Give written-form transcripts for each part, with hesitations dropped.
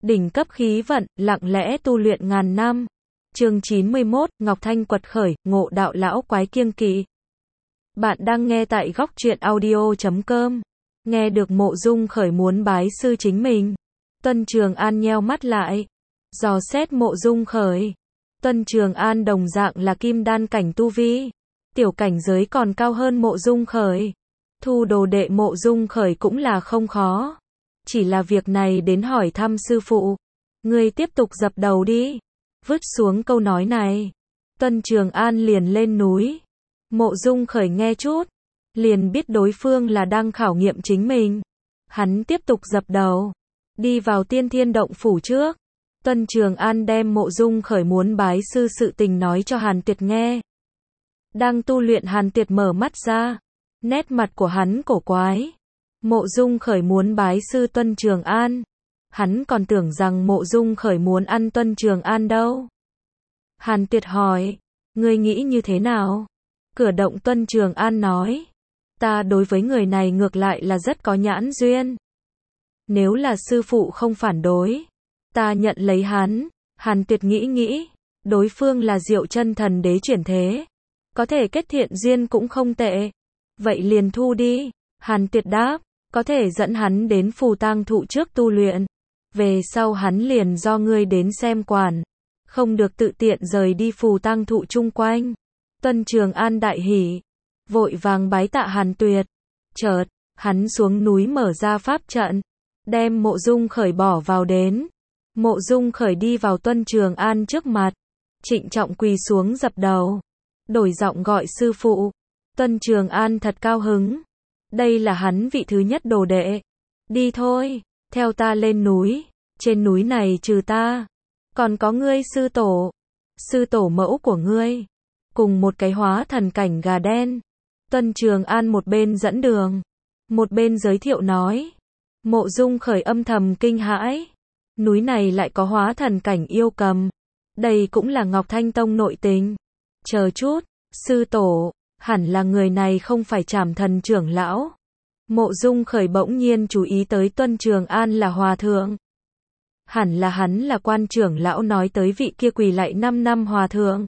Đỉnh cấp khí vận, lặng lẽ tu luyện ngàn năm. Chương 91, Ngọc Thanh quật khởi, ngộ đạo lão quái kiêng kỵ. Bạn đang nghe tại góc truyện audio.com. Nghe được Mộ Dung Khởi muốn bái sư chính mình. Tuân Trường An nheo mắt lại. Dò xét Mộ Dung Khởi. Tuân Trường An đồng dạng là kim đan cảnh tu vi. Tiểu cảnh giới còn cao hơn Mộ Dung Khởi. Thu đồ đệ Mộ Dung Khởi cũng là không khó. Chỉ là việc này đến hỏi thăm sư phụ. Ngươi tiếp tục dập đầu đi. Vứt xuống câu nói này. Tuân Trường An liền lên núi. Mộ Dung Khởi nghe chút. Liền biết đối phương là đang khảo nghiệm chính mình. Hắn tiếp tục dập đầu. Đi vào Tiên Thiên Động Phủ trước. Tuân Trường An đem Mộ Dung Khởi muốn bái sư sự tình nói cho Hàn Tuyệt nghe. Đang tu luyện Hàn Tuyệt mở mắt ra. Nét mặt của hắn cổ quái. Mộ Dung Khởi muốn bái sư Tuân Trường An. Hắn còn tưởng rằng Mộ Dung Khởi muốn ăn Tuân Trường An đâu. Hàn Tuyệt hỏi, ngươi nghĩ như thế nào? Cửa động Tuân Trường An nói, ta đối với người này ngược lại là rất có nhãn duyên. Nếu là sư phụ không phản đối, ta nhận lấy hắn. Hàn Tuyệt nghĩ, đối phương là Diệu Chân Thần Đế chuyển thế. Có thể kết thiện duyên cũng không tệ. Vậy liền thu đi. Hàn Tuyệt đáp, có thể dẫn hắn đến Phù Tang Thụ trước tu luyện. Về sau hắn liền do ngươi đến xem quản. Không được tự tiện rời đi Phù Tang Thụ chung quanh. Tuân Trường An đại hỉ. Vội vàng bái tạ Hàn Tuyệt. Chợt, hắn xuống núi mở ra pháp trận. Đem Mộ Dung Khởi bỏ vào đến. Mộ Dung Khởi đi vào Tuân Trường An trước mặt. Trịnh trọng quỳ xuống dập đầu. Đổi giọng gọi sư phụ. Tuân Trường An thật cao hứng. Đây là hắn vị thứ nhất đồ đệ. Đi thôi, theo ta lên núi. Trên núi này trừ ta, còn có ngươi sư tổ. Sư tổ mẫu của ngươi. Cùng một cái hóa thần cảnh gà đen. Tuân Trường An một bên dẫn đường. Một bên giới thiệu nói. Mộ Dung Khởi âm thầm kinh hãi. Núi này lại có hóa thần cảnh yêu cầm. Đây cũng là Ngọc Thanh Tông nội tình. Chờ chút, sư tổ. Hẳn là người này không phải Trảm Thần trưởng lão. Mộ Dung Khởi bỗng nhiên chú ý tới Tuân Trường An là hòa thượng. Hẳn là hắn là quan trưởng lão nói tới vị kia quỳ lạy 5 năm hòa thượng.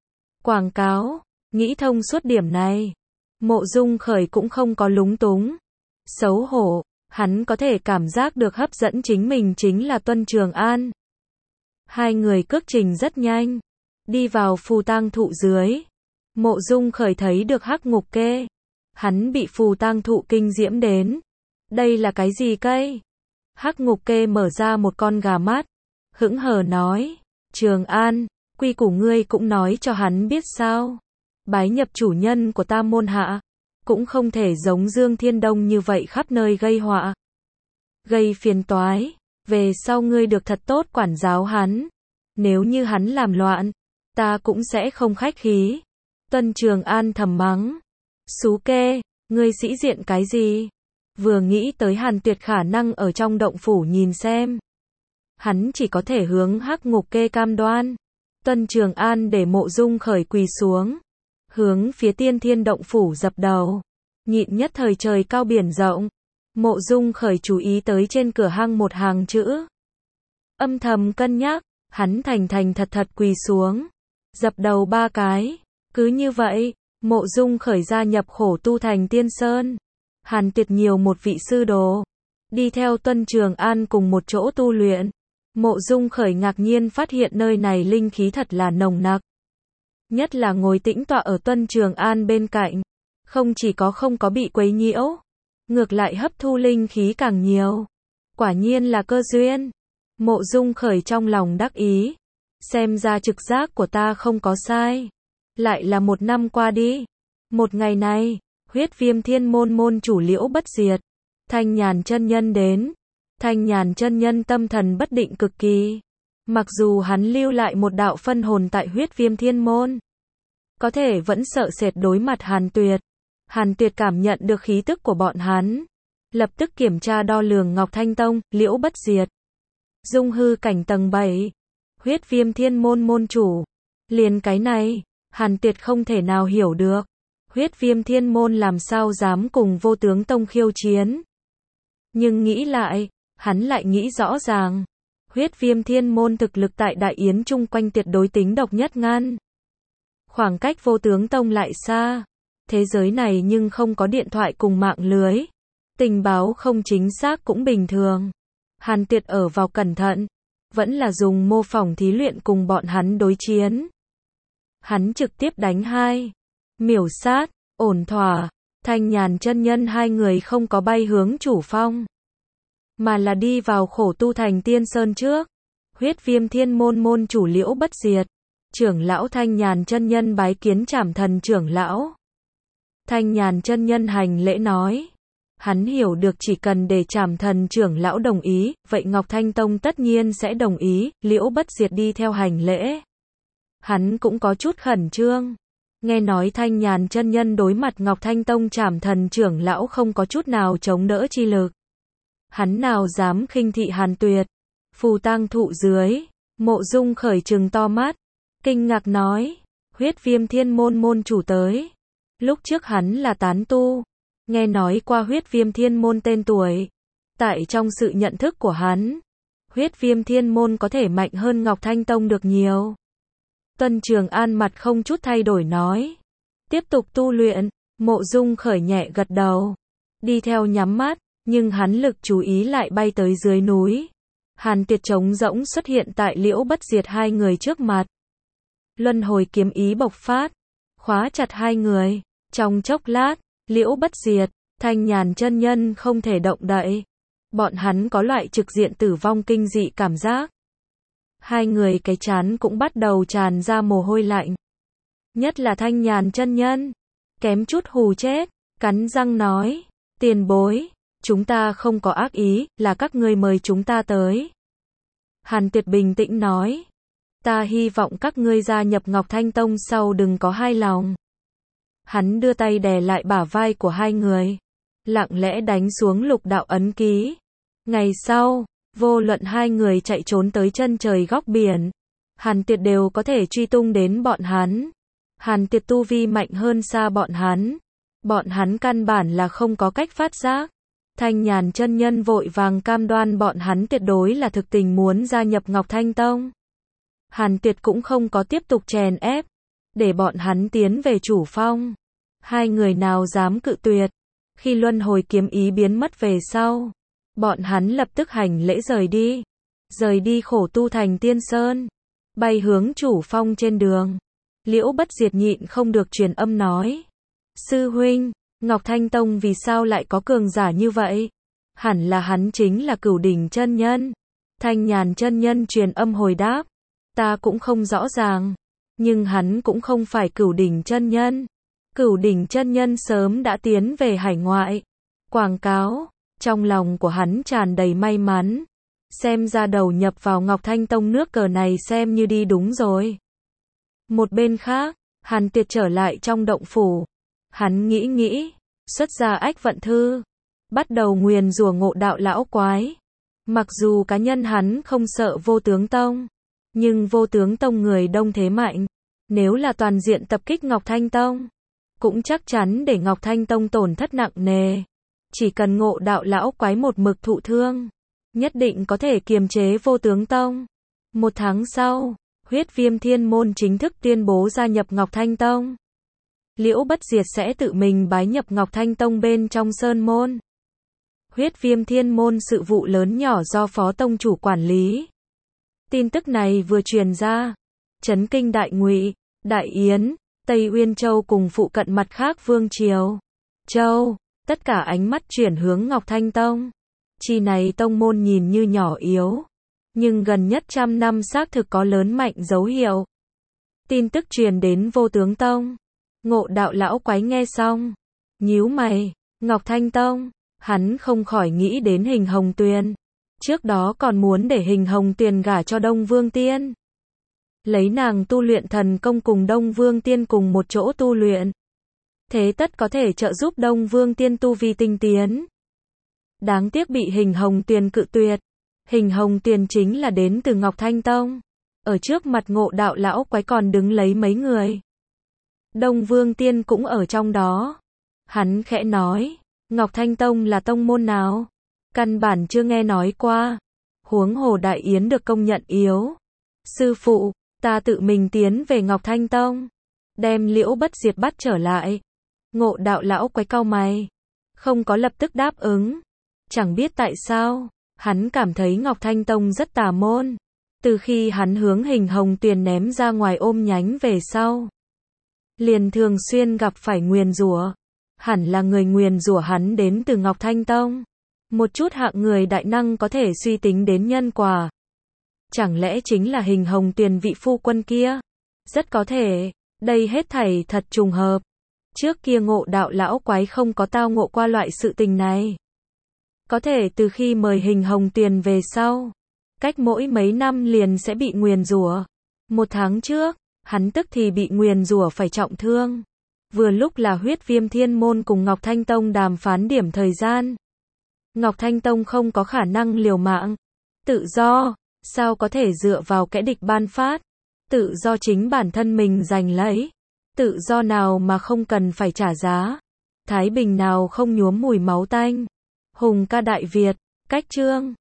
Quảng cáo, nghĩ thông suốt điểm này. Mộ Dung Khởi cũng không có lúng túng. Xấu hổ, hắn có thể cảm giác được hấp dẫn chính mình chính là Tuân Trường An. Hai người cước trình rất nhanh. Đi vào Phù Tang Thụ dưới. Mộ Dung Khởi thấy được Hắc Ngục Kê. Hắn bị Phù Tang Thụ kinh diễm đến. Đây là cái gì cây? Hắc Ngục Kê mở ra một con gà mắt. Hững hờ nói. Trường An, quy củ ngươi cũng nói cho hắn biết sao. Bái nhập chủ nhân của ta môn hạ. Cũng không thể giống Dương Thiên Đông như vậy khắp nơi gây họa. Gây phiền toái. Về sau ngươi được thật tốt quản giáo hắn. Nếu như hắn làm loạn, ta cũng sẽ không khách khí. Tuân Trường An thầm mắng. Xú kê, ngươi sĩ diện cái gì? Vừa nghĩ tới Hàn Tuyệt khả năng ở trong động phủ nhìn xem. Hắn chỉ có thể hướng Hắc Ngục Kê cam đoan. Tuân Trường An để Mộ Dung Khởi quỳ xuống. Hướng phía Tiên Thiên Động phủ dập đầu. Nhịn nhất thời trời cao biển rộng. Mộ Dung Khởi chú ý tới trên cửa hang một hàng chữ. Âm thầm cân nhắc, hắn thành thật quỳ xuống. Dập đầu 3 cái. Cứ như vậy, Mộ Dung Khởi gia nhập khổ tu thành Tiên Sơn. Hàn Tuyệt nhiều một vị sư đồ. Đi theo Tuân Trường An cùng một chỗ tu luyện. Mộ Dung Khởi ngạc nhiên phát hiện nơi này linh khí thật là nồng nặc. Nhất là ngồi tĩnh tọa ở Tuân Trường An bên cạnh. Không chỉ không có bị quấy nhiễu. Ngược lại hấp thu linh khí càng nhiều. Quả nhiên là cơ duyên. Mộ Dung Khởi trong lòng đắc ý. Xem ra trực giác của ta không có sai. Lại là 1 năm qua đi. Một ngày này, Huyết Viêm Thiên môn môn chủ Liễu Bất Diệt, Thanh Nhàn chân nhân đến. Thanh Nhàn chân nhân tâm thần bất định cực kỳ. Mặc dù hắn lưu lại một đạo phân hồn tại Huyết Viêm Thiên môn, có thể vẫn sợ sệt đối mặt Hàn Tuyệt. Hàn Tuyệt cảm nhận được khí tức của bọn hắn, lập tức kiểm tra đo lường Ngọc Thanh Tông, Liễu Bất Diệt. Dung hư cảnh tầng 7, Huyết Viêm Thiên môn môn chủ. Liền cái này, Hàn Tuyệt không thể nào hiểu được. Huyết Viêm Thiên môn làm sao dám cùng Vô Tướng Tông khiêu chiến. Nhưng nghĩ lại, hắn lại nghĩ rõ ràng. Huyết Viêm Thiên Môn thực lực tại Đại Yến chung quanh tuyệt đối tính độc nhất ngăn. Khoảng cách Vô Tướng Tông lại xa. Thế giới này nhưng không có điện thoại cùng mạng lưới. Tình báo không chính xác cũng bình thường. Hàn Tuyệt ở vào cẩn thận. Vẫn là dùng mô phỏng thí luyện cùng bọn hắn đối chiến. Hắn trực tiếp đánh hai. Miểu sát, ổn thỏa. Thanh Nhàn chân nhân hai người không có bay hướng chủ phong. Mà là đi vào khổ tu thành Tiên Sơn trước. Huyết Viêm Thiên Môn môn chủ Liễu Bất Diệt. Trưởng lão Thanh Nhàn chân nhân bái kiến Trảm Thần trưởng lão. Thanh Nhàn chân nhân hành lễ nói. Hắn hiểu được chỉ cần để Trảm Thần trưởng lão đồng ý, vậy Ngọc Thanh Tông tất nhiên sẽ đồng ý. Liễu Bất Diệt đi theo hành lễ. Hắn cũng có chút khẩn trương. Nghe nói Thanh Nhàn chân nhân đối mặt Ngọc Thanh Tông Trảm Thần trưởng lão không có chút nào chống đỡ chi lực. Hắn nào dám khinh thị Hàn Tuyệt. Phù tang thụ dưới, Mộ Dung khởi trừng to mắt, kinh ngạc nói, Huyết Viêm Thiên Môn môn chủ tới. Lúc trước hắn là tán tu, nghe nói qua Huyết Viêm Thiên Môn tên tuổi. Tại trong sự nhận thức của hắn, Huyết Viêm Thiên Môn có thể mạnh hơn Ngọc Thanh Tông được nhiều. Tuân Trường An mặt không chút thay đổi nói, tiếp tục tu luyện. Mộ Dung khởi nhẹ gật đầu, đi theo nhắm mắt, nhưng hắn lực chú ý lại bay tới dưới núi. Hàn Tuyệt trống rỗng xuất hiện tại Liễu Bất Diệt hai người trước mặt. Luân hồi kiếm ý bộc phát, khóa chặt hai người. Trong chốc lát, Liễu Bất Diệt, Thanh Nhàn chân nhân không thể động đậy. Bọn hắn có loại trực diện tử vong kinh dị cảm giác. Hai người cái trán cũng bắt đầu tràn ra mồ hôi lạnh. Nhất là Thanh Nhàn chân nhân, kém chút hù chết, cắn răng nói, tiền bối, chúng ta không có ác ý, là các ngươi mời chúng ta tới. Hàn Tuyệt bình tĩnh nói, ta hy vọng các ngươi gia nhập Ngọc Thanh Tông sau đừng có hai lòng. Hắn đưa tay đè lại bả vai của hai người, lặng lẽ đánh xuống lục đạo ấn ký. Ngày sau, vô luận hai người chạy trốn tới chân trời góc biển, Hàn Tuyệt đều có thể truy tung đến bọn hắn. Hàn Tuyệt tu vi mạnh hơn xa bọn hắn. Bọn hắn căn bản là không có cách phát giác. Thanh Nhàn chân nhân vội vàng cam đoan bọn hắn tuyệt đối là thực tình muốn gia nhập Ngọc Thanh Tông. Hàn Tuyệt cũng không có tiếp tục chèn ép, để bọn hắn tiến về chủ phong. Hai người nào dám cự tuyệt. Khi luân hồi kiếm ý biến mất về sau, bọn hắn lập tức hành lễ rời đi. Rời đi khổ tu thành Tiên Sơn, bay hướng chủ phong trên đường. Liễu Bất Diệt nhịn không được truyền âm nói, sư huynh, Ngọc Thanh Tông vì sao lại có cường giả như vậy? Hẳn là hắn chính là Cửu Đỉnh chân nhân. Thanh Nhàn chân nhân truyền âm hồi đáp, ta cũng không rõ ràng, nhưng hắn cũng không phải Cửu Đỉnh chân nhân. Cửu Đỉnh chân nhân sớm đã tiến về hải ngoại. Quảng cáo, trong lòng của hắn tràn đầy may mắn. Xem ra đầu nhập vào Ngọc Thanh Tông nước cờ này xem như đi đúng rồi. Một bên khác, Hàn Tuyệt trở lại trong động phủ. Hắn nghĩ, xuất ra Ách Vận Thư, bắt đầu nguyền rủa Ngộ Đạo lão quái. Mặc dù cá nhân hắn không sợ Vô Tướng Tông, nhưng Vô Tướng Tông người đông thế mạnh, nếu là toàn diện tập kích Ngọc Thanh Tông, cũng chắc chắn để Ngọc Thanh Tông tổn thất nặng nề. Chỉ cần Ngộ Đạo lão quái một mực thụ thương, nhất định có thể kiềm chế Vô Tướng Tông. Một tháng sau, Huyết Viêm Thiên Môn chính thức tuyên bố gia nhập Ngọc Thanh Tông. Liễu Bất Diệt sẽ tự mình bái nhập Ngọc Thanh Tông bên trong sơn môn. Huyết Viêm Thiên Môn sự vụ lớn nhỏ do Phó Tông chủ quản lý. Tin tức này vừa truyền ra, chấn kinh Đại Ngụy, Đại Yến, Tây Uyên Châu cùng phụ cận mặt khác vương triều. Châu, tất cả ánh mắt chuyển hướng Ngọc Thanh Tông. Chi này tông môn nhìn như nhỏ yếu, nhưng gần nhất 100 năm xác thực có lớn mạnh dấu hiệu. Tin tức truyền đến Vô Tướng Tông. Ngộ Đạo lão quái nghe xong, nhíu mày, Ngọc Thanh Tông, hắn không khỏi nghĩ đến Hình Hồng Tuyền. Trước đó còn muốn để Hình Hồng Tuyền gả cho Đông Vương Tiên. Lấy nàng tu luyện thần công cùng Đông Vương Tiên cùng một chỗ tu luyện. Thế tất có thể trợ giúp Đông Vương Tiên tu vi tinh tiến. Đáng tiếc bị Hình Hồng Tuyền cự tuyệt. Hình Hồng Tuyền chính là đến từ Ngọc Thanh Tông. Ở trước mặt Ngộ Đạo lão quái còn đứng lấy mấy người. Đông Vương Tiên cũng ở trong đó. Hắn khẽ nói, Ngọc Thanh Tông là tông môn nào? Căn bản chưa nghe nói qua. Huống hồ Đại Yến được công nhận yếu. Sư phụ, ta tự mình tiến về Ngọc Thanh Tông, đem Liễu Bất Diệt bắt trở lại. Ngộ Đạo lão quái cau mày, không có lập tức đáp ứng. Chẳng biết tại sao, hắn cảm thấy Ngọc Thanh Tông rất tà môn. Từ khi hắn hướng Hình Hồng Tuyền ném ra ngoài ôm nhánh về sau, liền thường xuyên gặp phải nguyền rủa. Hẳn là người nguyền rủa hắn đến từ Ngọc Thanh Tông. Một chút hạng người đại năng có thể suy tính đến nhân quả. Chẳng lẽ chính là Hình Hồng Tuyền vị phu quân kia? Rất có thể, đây hết thảy thật trùng hợp. Trước kia Ngộ Đạo lão quái không có tao ngộ qua loại sự tình này. Có thể từ khi mời Hình Hồng Tuyền về sau, cách mỗi mấy năm liền sẽ bị nguyền rủa. 1 tháng trước, hắn tức thì bị nguyền rủa phải trọng thương. Vừa lúc là Huyết Viêm Thiên Môn cùng Ngọc Thanh Tông đàm phán điểm thời gian. Ngọc Thanh Tông không có khả năng liều mạng. Tự do, sao có thể dựa vào kẻ địch ban phát? Tự do chính bản thân mình giành lấy. Tự do nào mà không cần phải trả giá? Thái bình nào không nhuốm mùi máu tanh? Hùng ca Đại Việt, cách chương